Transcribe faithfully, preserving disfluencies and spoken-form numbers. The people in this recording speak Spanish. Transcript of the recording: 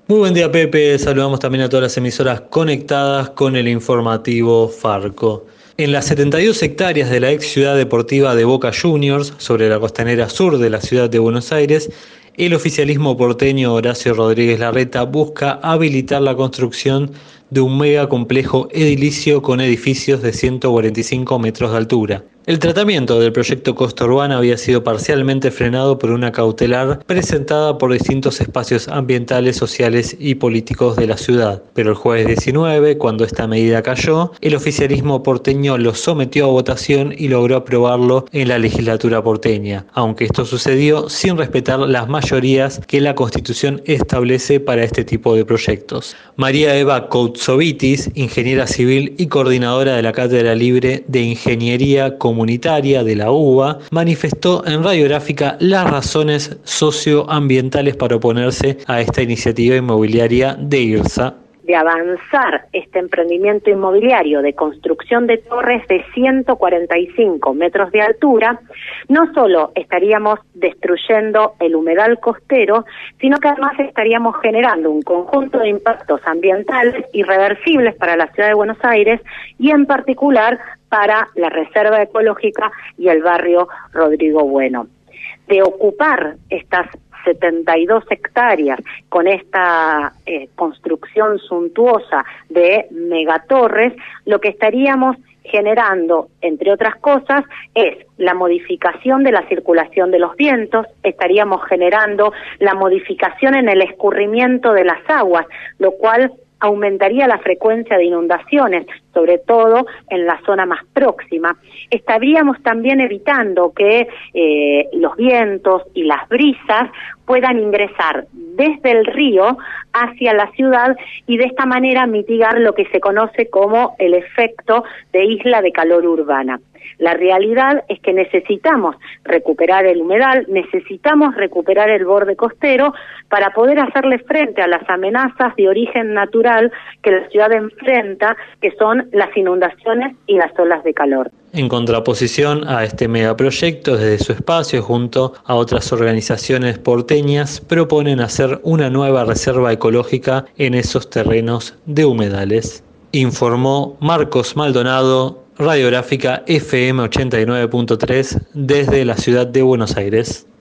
Muy buen día, Pepe. Saludamos también a todas las emisoras conectadas con el informativo Farco. En las setenta y dos hectáreas de la ex ciudad deportiva de Boca Juniors, sobre la costanera sur de la ciudad de Buenos Aires, el oficialismo porteño Horacio Rodríguez Larreta busca habilitar la construcción de un megacomplejo edilicio con edificios de ciento cuarenta y cinco metros de altura. El tratamiento del proyecto Costa Urbana había sido parcialmente frenado por una cautelar presentada por distintos espacios ambientales, sociales y políticos de la ciudad. Pero el jueves diecinueve, cuando esta medida cayó, el oficialismo porteño lo sometió a votación y logró aprobarlo en la legislatura porteña, aunque esto sucedió sin respetar las mayorías que la Constitución establece para este tipo de proyectos. María Eva Koutsovitis, ingeniera civil y coordinadora de la Cátedra Libre de Ingeniería Comunitaria de la U B A, manifestó en Radiográfica las razones socioambientales para oponerse a esta iniciativa inmobiliaria de IRSA. De avanzar este emprendimiento inmobiliario de construcción de torres de ciento cuarenta y cinco metros de altura, no solo estaríamos destruyendo el humedal costero, sino que además estaríamos generando un conjunto de impactos ambientales irreversibles para la ciudad de Buenos Aires y en particular para la Reserva Ecológica y el barrio Rodrigo Bueno. De ocupar estas setenta y dos hectáreas con esta eh, construcción suntuosa de megatorres, lo que estaríamos generando, entre otras cosas, es la modificación de la circulación de los vientos, estaríamos generando la modificación en el escurrimiento de las aguas, lo cual aumentaría la frecuencia de inundaciones, sobre todo en la zona más próxima. Estaríamos también evitando que eh, los vientos y las brisas puedan ingresar desde el río hacia la ciudad y de esta manera mitigar lo que se conoce como el efecto de isla de calor urbana. La realidad es que necesitamos recuperar el humedal, necesitamos recuperar el borde costero para poder hacerle frente a las amenazas de origen natural que la ciudad enfrenta, que son las inundaciones y las olas de calor. En contraposición a este megaproyecto, desde su espacio, junto a otras organizaciones porteñas, proponen hacer una nueva reserva ecológica en esos terrenos de humedales. Informó Marcos Maldonado, Radiográfica F M ochenta y nueve punto tres, desde la ciudad de Buenos Aires.